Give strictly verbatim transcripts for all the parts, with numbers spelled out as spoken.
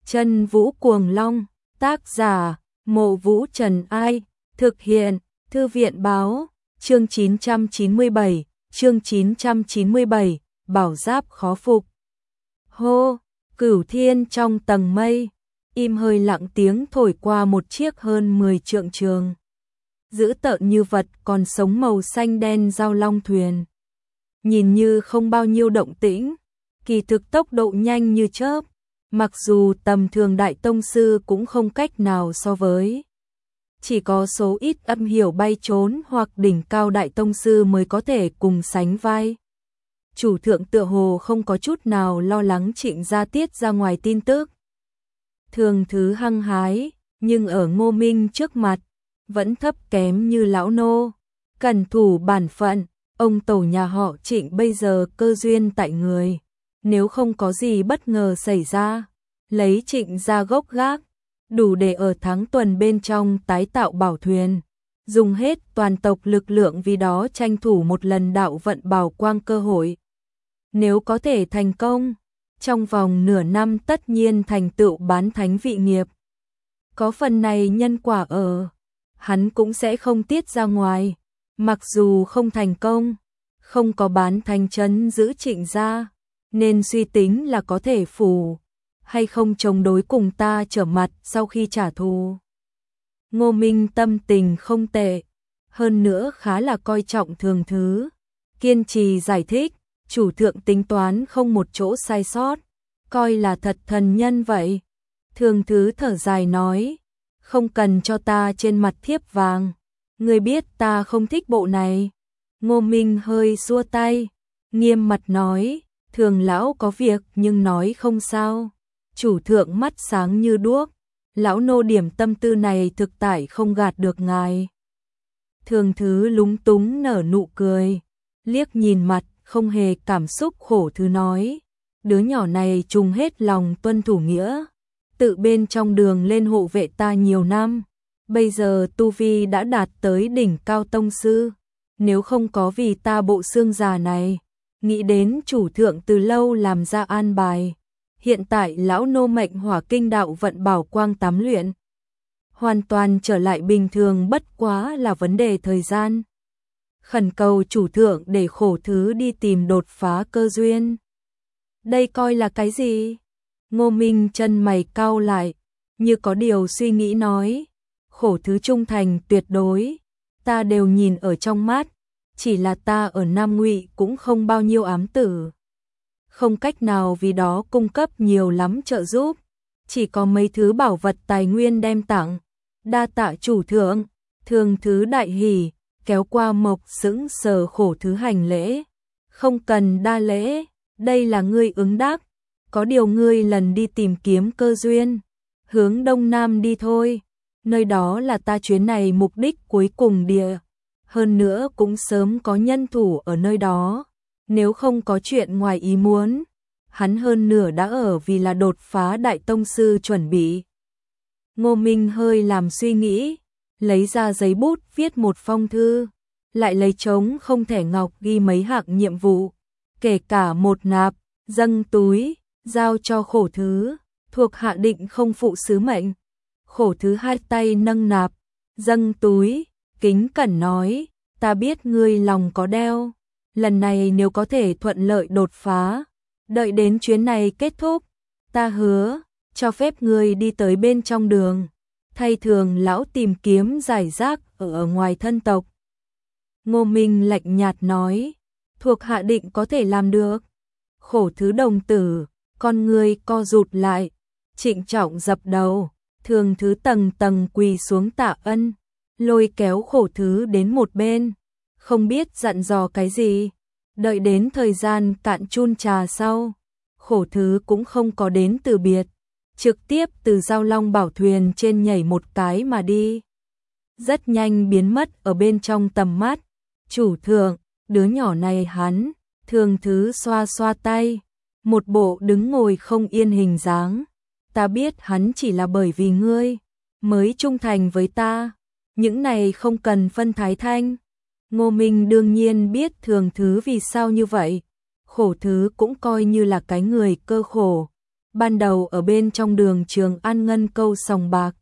Chân Vũ Cuồng Long, tác giả, Mộ Vũ Trần Ai, thực hiện, Thư viện Báo, chương chín trăm chín mươi bảy, chương chín trăm chín mươi bảy, bảo giáp khó phục. Hô, Cửu Thiên trong tầng mây, im hơi lặng tiếng thổi qua một chiếc hơn mười trượng trường. Dữ tợn như vật còn sống màu xanh đen giao long thuyền. Nhìn như không bao nhiêu động tĩnh, kỳ thực tốc độ nhanh như chớp, mặc dù tầm thường đại tông sư cũng không cách nào so với. Chỉ có số ít âm hiểu bay trốn hoặc đỉnh cao đại tông sư mới có thể cùng sánh vai. Chủ thượng tựa hồ không có chút nào lo lắng Trịnh gia tiết ra ngoài tin tức. Thường thứ hăng hái, nhưng ở Ngô Minh trước mặt, vẫn thấp kém như lão nô. Cẩn thủ bản phận, ông tổ nhà họ Trịnh bây giờ cơ duyên tại người. Nếu không có gì bất ngờ xảy ra, lấy Trịnh ra gốc gác, đủ để ở tháng tuần bên trong tái tạo bảo thuyền. Dùng hết toàn tộc lực lượng vì đó tranh thủ một lần đạo vận bảo quang cơ hội. Nếu có thể thành công, trong vòng nửa năm tất nhiên thành tựu bán thánh vị nghiệp. Có phần này nhân quả ở, hắn cũng sẽ không tiết ra ngoài. Mặc dù không thành công, không có bán thánh trấn giữ Trịnh gia, nên suy tính là có thể phủ hay không chống đối cùng ta trở mặt sau khi trả thù. Ngô Minh tâm tình không tệ, hơn nữa khá là coi trọng Thường Thứ, kiên trì giải thích, chủ thượng tính toán không một chỗ sai sót, coi là thật thần nhân vậy. Thường Thứ thở dài nói, không cần cho ta trên mặt thiếp vàng, ngươi biết ta không thích bộ này. Ngô Minh hơi xua tay, nghiêm mặt nói, Thường lão có việc nhưng nói không sao. Chủ thượng mắt sáng như đuốc, lão nô điểm tâm tư này thực tại không gạt được ngài. Thường Thứ lúng túng nở nụ cười, liếc nhìn mặt không hề cảm xúc khổ thứ nói, đứa nhỏ này trùng hết lòng tuân thủ nghĩa, tự bên trong đường lên hộ vệ ta nhiều năm, bây giờ tu vi đã đạt tới đỉnh cao tông sư, nếu không có vì ta bộ xương già này, nghĩ đến chủ thượng từ lâu làm ra an bài. Hiện tại lão nô mệnh hỏa kinh đạo vận bảo quang tám luyện, hoàn toàn trở lại bình thường, bất quá là vấn đề thời gian. Khẩn cầu chủ thượng để Khổ Thứ đi tìm đột phá cơ duyên. Đây coi là cái gì? Ngô Minh chân mày cau lại, như có điều suy nghĩ nói, Khổ Thứ trung thành tuyệt đối, ta đều nhìn ở trong mắt, chỉ là ta ở Nam Ngụy cũng không bao nhiêu ám tử. Không cách nào vì đó cung cấp nhiều lắm trợ giúp, chỉ có mấy thứ bảo vật tài nguyên đem tặng. Đa tạ chủ thượng. Thường Thứ đại hỉ, kéo qua mộc sững sờ Khổ Thứ hành lễ. Không cần đa lễ, đây là ngươi ứng đắc, có điều ngươi lần đi tìm kiếm cơ duyên, hướng đông nam đi thôi, nơi đó là ta chuyến này mục đích cuối cùng địa, hơn nữa cũng sớm có nhân thủ ở nơi đó. Nếu không có chuyện ngoài ý muốn, hắn hơn nửa đã ở vì là đột phá đại tông sư chuẩn bị. Ngô Minh hơi làm suy nghĩ, lấy ra giấy bút viết một phong thư, lại lấy trống không thẻ ngọc ghi mấy hạng nhiệm vụ, kể cả một nạp, dâng túi, giao cho Khổ Thứ, thuộc hạ định không phụ sứ mệnh. Khổ Thứ hai tay nâng nạp, dâng túi, kính cẩn nói, ta biết ngươi lòng có đeo. Lần này nếu có thể thuận lợi đột phá, đợi đến chuyến này kết thúc, ta hứa, cho phép ngươi đi tới bên trong đường, thay Thường lão tìm kiếm giải rác ở, ở ngoài thân tộc. Ngô Minh lạnh nhạt nói, thuộc hạ định có thể làm được. Khổ Thứ đồng tử, con ngươi co rụt lại, trịnh trọng dập đầu, Thường Thứ tầng tầng quỳ xuống tạ ân, lôi kéo Khổ Thứ đến một bên. Không biết dặn dò cái gì, đợi đến thời gian cạn chun trà sau, Khổ Thứ cũng không có đến từ biệt, trực tiếp từ giao long bảo thuyền trên nhảy một cái mà đi. Rất nhanh biến mất ở bên trong tầm mắt. Chủ thượng, đứa nhỏ này hắn, Thường Thứ xoa xoa tay, một bộ đứng ngồi không yên hình dáng. Ta biết hắn chỉ là bởi vì ngươi mới trung thành với ta, những này không cần phân thái thanh. Ngô Minh đương nhiên biết Thường Thứ vì sao như vậy, Khổ Thứ cũng coi như là cái người cơ khổ, ban đầu ở bên trong đường Trường An ngân câu sòng bạc.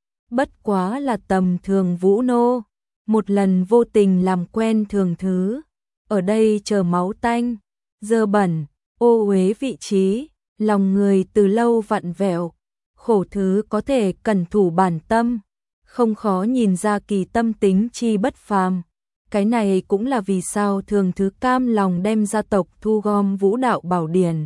Bất quá là tầm thường vũ nô, một lần vô tình làm quen Thường Thứ, ở đây chờ máu tanh, dơ bẩn, ô uế vị trí, lòng người từ lâu vặn vẹo, Khổ Thứ có thể cẩn thủ bản tâm, không khó nhìn ra Kỳ tâm tính chi bất phàm. Cái này cũng là vì sao Thường Thứ cam lòng đem gia tộc thu gom vũ đạo bảo điển,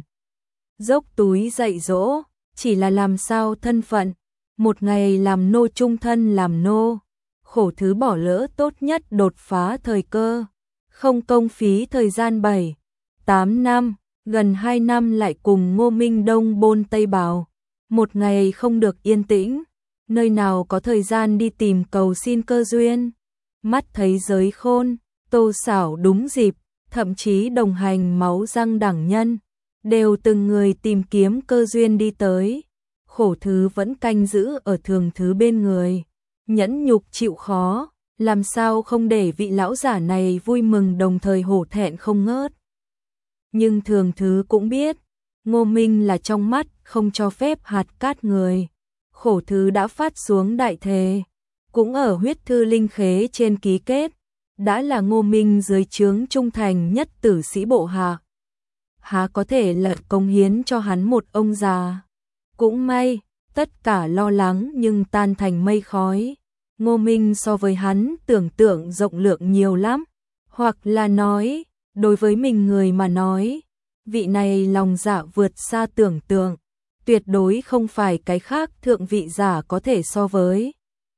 dốc túi dạy dỗ, chỉ là làm sao thân phận, một ngày làm nô trung thân làm nô. Khổ Thứ bỏ lỡ tốt nhất đột phá thời cơ, không công phí thời gian bảy, tám năm, gần hai năm lại cùng Ngô Minh Đông bôn Tây Bào, một ngày không được yên tĩnh, nơi nào có thời gian đi tìm cầu xin cơ duyên. Mắt thấy giới khôn, Tô Xảo đúng dịp, thậm chí đồng hành máu răng đẳng nhân, đều từng người tìm kiếm cơ duyên đi tới. Khổ Thứ vẫn canh giữ ở Thường Thứ bên người, nhẫn nhục chịu khó, làm sao không để vị lão giả này vui mừng đồng thời hổ thẹn không ngớt. Nhưng Thường Thứ cũng biết, Ngô Minh là trong mắt không cho phép hạt cát người. Khổ Thứ đã phát xuống đại thề, cũng ở huyết thư linh khế trên ký kết, đã là Ngô Minh dưới trướng trung thành nhất tử sĩ bộ hạ, há có thể lật công hiến cho hắn một ông già. Cũng may, tất cả lo lắng nhưng tan thành mây khói. Ngô Minh so với hắn tưởng tượng rộng lượng nhiều lắm, hoặc là nói, đối với mình người mà nói, vị này lòng dạ vượt xa tưởng tượng, tuyệt đối không phải cái khác thượng vị giả có thể so với.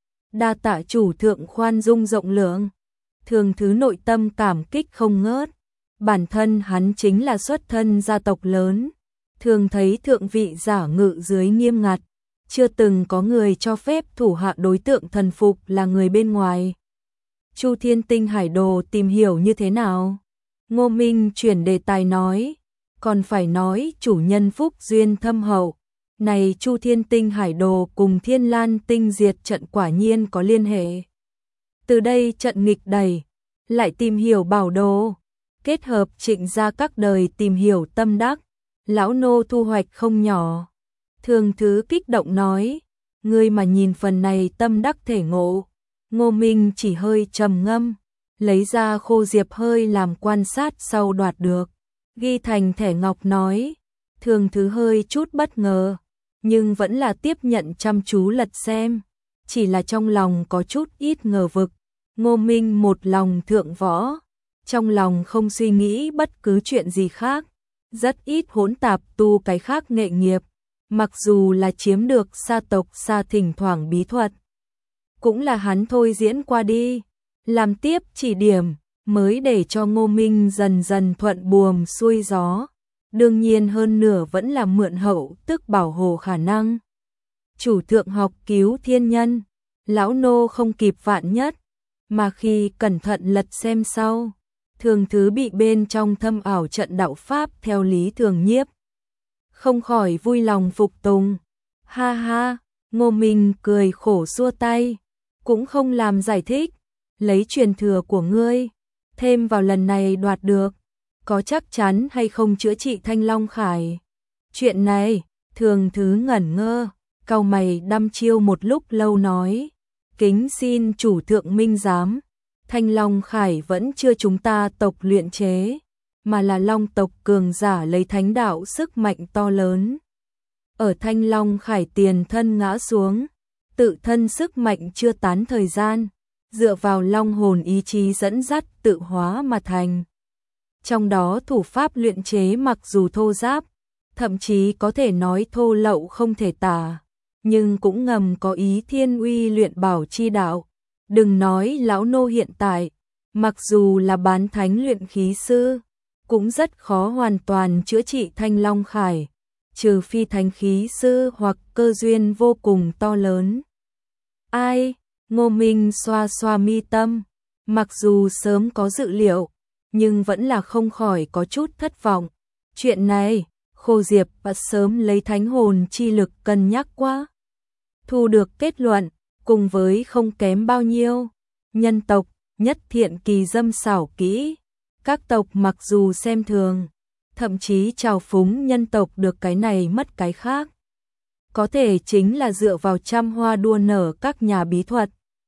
Đa tạ chủ thượng khoan dung rộng lượng, Thường Thứ nội tâm cảm kích không ngớt, bản thân hắn chính là xuất thân gia tộc lớn, thường thấy thượng vị giả ngự dưới nghiêm ngặt, chưa từng có người cho phép thủ hạ đối tượng thần phục là người bên ngoài. Chu Thiên Tinh Hải Đồ tìm hiểu như thế nào? Ngô Minh chuyển đề tài nói, còn phải nói chủ nhân phúc duyên thâm hậu. Này Chu Thiên Tinh Hải Đồ cùng Thiên Lan Tinh Diệt trận quả nhiên có liên hệ. Từ đây trận nghịch đẩy, lại tìm hiểu bảo đồ, kết hợp Trịnh gia các đời tìm hiểu tâm đắc, lão nô thu hoạch không nhỏ. Thường Thứ kích động nói, ngươi mà nhìn phần này tâm đắc thể ngộ. Ngô Minh chỉ hơi trầm ngâm, lấy ra khô diệp hơi làm quan sát sau đoạt được, ghi thành thẻ ngọc nói. Thường Thứ hơi chút bất ngờ, nhưng vẫn là tiếp nhận chăm chú lật xem, chỉ là trong lòng có chút ít ngờ vực. Ngô Minh một lòng thượng võ, trong lòng không suy nghĩ bất cứ chuyện gì khác, rất ít hỗn tạp tu cái khác nghệ nghiệp, mặc dù là chiếm được sa tộc sa thỉnh thoảng bí thuật, cũng là hắn thôi diễn qua đi, làm tiếp chỉ điểm, mới để cho Ngô Minh dần dần thuận buồm xuôi gió. Đương nhiên hơn nửa vẫn là mượn hậu tức bảo hộ khả năng. Chủ thượng học cứu thiên nhân, lão nô không kịp vạn nhất, mà khi cẩn thận lật xem sau, Thường Thứ bị bên trong thâm ảo trận đạo pháp theo lý thường nhiếp, không khỏi vui lòng phục tùng. Ha ha, Ngô Minh cười khổ xua tay, cũng không làm giải thích, lấy truyền thừa của ngươi, thêm vào lần này đoạt được, có chắc chắn hay không chữa trị Thanh Long Khải? Chuyện này, Thường Thứ ngẩn ngơ, cau mày đăm chiêu một lúc lâu nói, kính xin chủ thượng minh giám, Thanh Long Khải vẫn chưa chúng ta tộc luyện chế, mà là Long tộc cường giả lấy thánh đạo sức mạnh to lớn. Ở Thanh Long Khải tiền thân ngã xuống, tự thân sức mạnh chưa tán thời gian, dựa vào long hồn ý chí dẫn dắt tự hóa mà thành. Trong đó thủ pháp luyện chế mặc dù thô ráp, thậm chí có thể nói thô lậu không thể tả, nhưng cũng ngầm có ý thiên uy luyện bảo chi đạo. Đừng nói lão nô hiện tại, mặc dù là bán thánh luyện khí sư, cũng rất khó hoàn toàn chữa trị Thanh Long Khải, trừ phi thánh khí sư hoặc cơ duyên vô cùng to lớn. Ai? Ngô Minh xoa xoa mi tâm, mặc dù sớm có dự liệu, nhưng vẫn là không khỏi có chút thất vọng. Chuyện này, Khô Diệp đã sớm lấy thánh hồn chi lực cân nhắc quá. Thu được kết luận, cùng với không kém bao nhiêu. Nhân tộc, nhất thiện kỳ dâm xảo kỹ. Các tộc mặc dù xem thường, thậm chí trào phúng nhân tộc được cái này mất cái khác. Có thể chính là dựa vào trăm hoa đua nở các nhà bí thuật,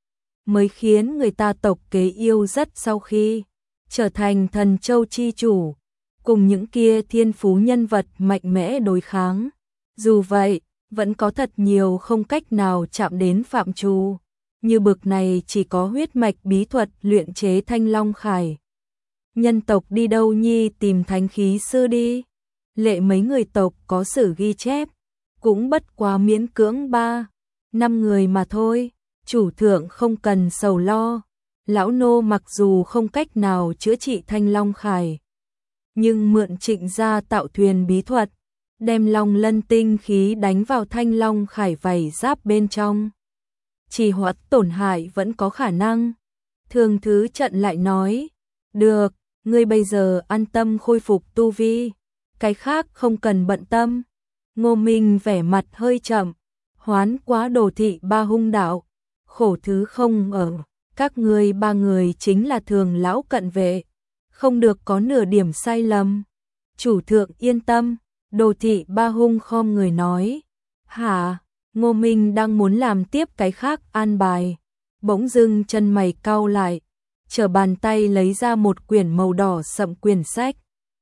mới khiến người ta tộc kế yêu rất sau khi trở thành thần châu chi chủ, cùng những kia thiên phú nhân vật mạnh mẽ đối kháng. Dù vậy, vẫn có thật nhiều không cách nào chạm đến phạm trù, như bực này chỉ có huyết mạch bí thuật luyện chế thanh long khải. Nhân tộc đi đâu nhi tìm thánh khí sư đi, lệ mấy người tộc có sử ghi chép, cũng bất quá miễn cưỡng ba, năm người mà thôi, chủ thượng không cần sầu lo, lão nô mặc dù không cách nào chữa trị thanh long khải, nhưng mượn Trịnh gia tạo thuyền bí thuật, đem long lân tinh khí đánh vào thanh long khải vảy giáp bên trong, chỉ hoãn tổn hại vẫn có khả năng. Thường Thứ Trận lại nói, được, ngươi bây giờ an tâm khôi phục tu vi, cái khác không cần bận tâm. Ngô Minh vẻ mặt hơi chậm, hoán quá đồ thị ba hung đạo, khổ thứ không ở, các ngươi ba người chính là thường lão cận vệ, không được có nửa điểm sai lầm. Chủ thượng yên tâm, đồ thị ba hung khom người nói. Hả? Ngô Minh đang muốn làm tiếp cái khác an bài, bỗng dưng chân mày cau lại, trở bàn tay lấy ra một quyển màu đỏ sậm quyển sách.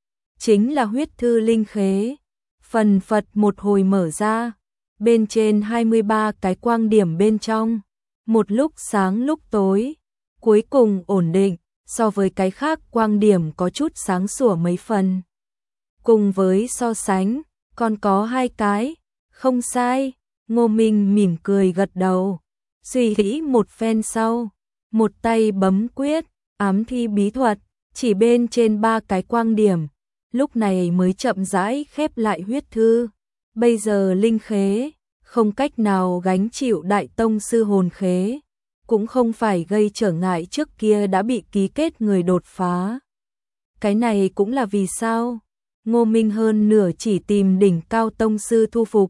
Chính là huyết thư linh khế, phần phật một hồi mở ra, bên trên hai mươi ba cái quang điểm bên trong, một lúc sáng lúc tối, cuối cùng ổn định, so với cái khác quang điểm có chút sáng sủa mấy phần. Cùng với so sánh, còn có hai cái, không sai. Ngô Minh mỉm cười gật đầu, suy nghĩ một phen sau, một tay bấm quyết, ám thi bí thuật, chỉ bên trên ba cái quang điểm, lúc này mới chậm rãi khép lại huyết thư. Bây giờ linh khế, không cách nào gánh chịu đại tông sư hồn khế, cũng không phải gây trở ngại trước kia đã bị ký kết người đột phá. Cái này cũng là vì sao Ngô Minh hơn nửa chỉ tìm đỉnh cao tông sư thu phục.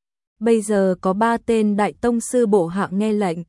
Bây giờ có ba tên đại tông sư bộ hạ nghe lệnh.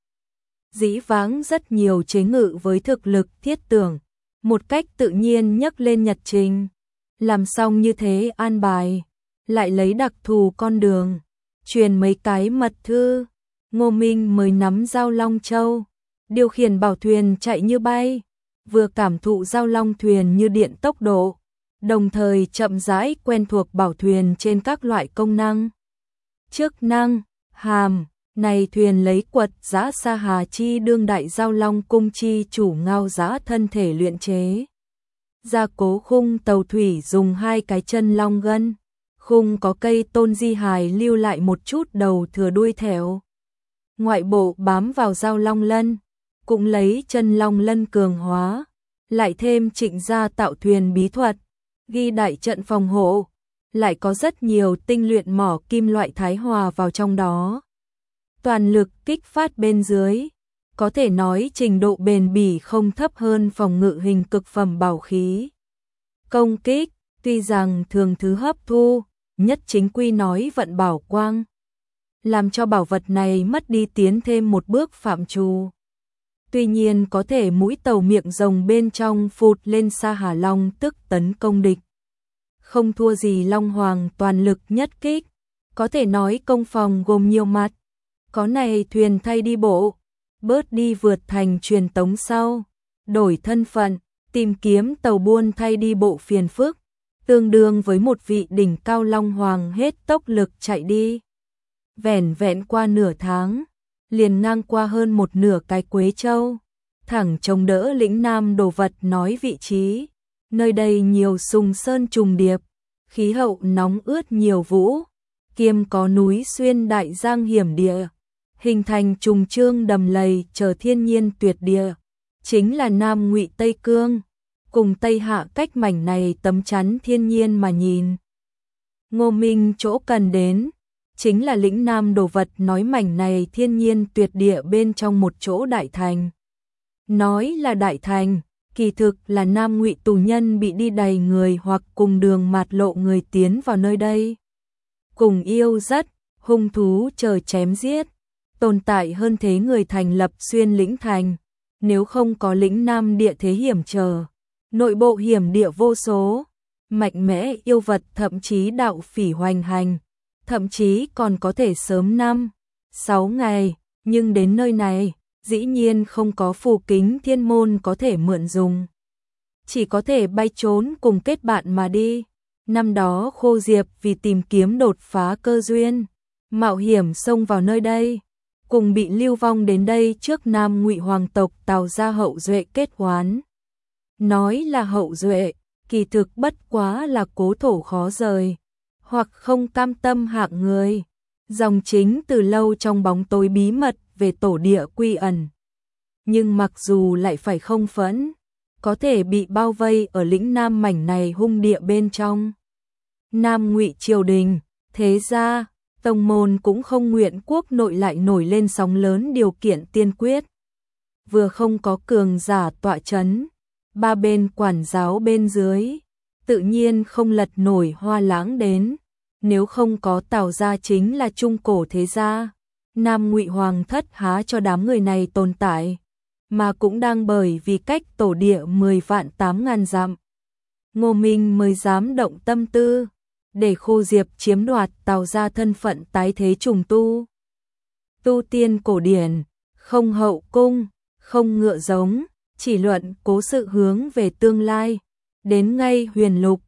Dĩ vãng rất nhiều chế ngự với thực lực thiết tưởng, một cách tự nhiên nhấc lên nhật trình. Làm xong như thế an bài, lại lấy đặc thù con đường, truyền mấy cái mật thư, Ngô Minh mới nắm Giao Long Châu, điều khiển bảo thuyền chạy như bay, vừa cảm thụ Giao Long thuyền như điện tốc độ, đồng thời chậm rãi quen thuộc bảo thuyền trên các loại công năng. Chức năng, hàm, này thuyền lấy quật giã sa hà chi đương đại Giao Long cung chi chủ ngao giã thân thể luyện chế. Gia cố khung tàu thủy dùng hai cái chân long gân, khung có cây tôn di hài lưu lại một chút đầu thừa đuôi thẻo. Ngoại bộ bám vào Giao Long lân, cũng lấy chân long lân cường hóa, lại thêm Trịnh gia tạo thuyền bí thuật, ghi đại trận phòng hộ, lại có rất nhiều tinh luyện mỏ kim loại thái hòa vào trong đó. Toàn lực kích phát bên dưới, có thể nói trình độ bền bỉ không thấp hơn phòng ngự hình cực phẩm bảo khí. Công kích, tuy rằng thường thứ hấp thu, nhất chính quy nói vận bảo quang, làm cho bảo vật này mất đi tiến thêm một bước phạm trù. Tuy nhiên có thể mũi tàu miệng rồng bên trong phụt lên Sa Hà Long tức tấn công địch. Không thua gì Long Hoàng toàn lực nhất kích, có thể nói công phòng gồm nhiều mặt. Có này thuyền thay đi bộ, bớt đi vượt thành truyền tống sau, đổi thân phận, tìm kiếm tàu buôn thay đi bộ phiền phức, tương đương với một vị đỉnh cao Long Hoàng hết tốc lực chạy đi. Vẻn vẹn qua nửa tháng, liền ngang qua hơn một nửa cái Quế Châu, thẳng chống đỡ lĩnh Nam đồ vật nói vị trí. Nơi đây nhiều sùng sơn trùng điệp, khí hậu nóng ướt nhiều vũ, kiêm có núi xuyên đại giang hiểm địa, hình thành trùng trương đầm lầy chờ thiên nhiên tuyệt địa, chính là Nam Ngụy Tây Cương, cùng Tây Hạ cách mảnh này tấm chắn thiên nhiên mà nhìn. Ngô Minh chỗ cần đến, chính là lĩnh Nam đồ vật nói mảnh này thiên nhiên tuyệt địa bên trong một chỗ đại thành. Nói là đại thành, kỳ thực là Nam Ngụy tù nhân bị đi đầy người hoặc cùng đường mạt lộ người tiến vào nơi đây. Cùng yêu rất, hung thú chờ chém giết, tồn tại hơn thế người thành lập xuyên lĩnh thành, nếu không có lĩnh Nam địa thế hiểm trở, nội bộ hiểm địa vô số, mạnh mẽ yêu vật thậm chí đạo phỉ hoành hành, thậm chí còn có thể sớm năm, sáu ngày, nhưng đến nơi này, dĩ nhiên không có phù kính thiên môn có thể mượn dùng. Chỉ có thể bay trốn cùng kết bạn mà đi. Năm đó Khô Diệp vì tìm kiếm đột phá cơ duyên, mạo hiểm xông vào nơi đây, cùng bị lưu vong đến đây trước Nam Ngụy hoàng tộc Tào gia hậu duệ kết oán. Nói là hậu duệ, kỳ thực bất quá là cố thổ khó rời, hoặc không cam tâm hạng người. Dòng chính từ lâu trong bóng tối bí mật về tổ địa quy ẩn. Nhưng mặc dù lại phải không phẫn, có thể bị bao vây ở lĩnh Nam mảnh này hung địa bên trong. Nam Ngụy triều đình, thế gia, tông môn cũng không nguyện quốc nội lại nổi lên sóng lớn điều kiện tiên quyết. Vừa không có cường giả tọa chấn, ba bên quản giáo bên dưới, tự nhiên không lật nổi hoa lãng đến. Nếu không có Tào gia chính là trung cổ thế gia, Nam Ngụy hoàng thất há cho đám người này tồn tại, mà cũng đang bởi vì cách tổ địa mười vạn tám ngàn dặm. Ngô Minh mới dám động tâm tư, để Khô Diệp chiếm đoạt Tào gia thân phận tái thế trùng tu. Tu tiên cổ điển, không hậu cung, không ngựa giống, chỉ luận cố sự hướng về tương lai, đến ngay huyền lục,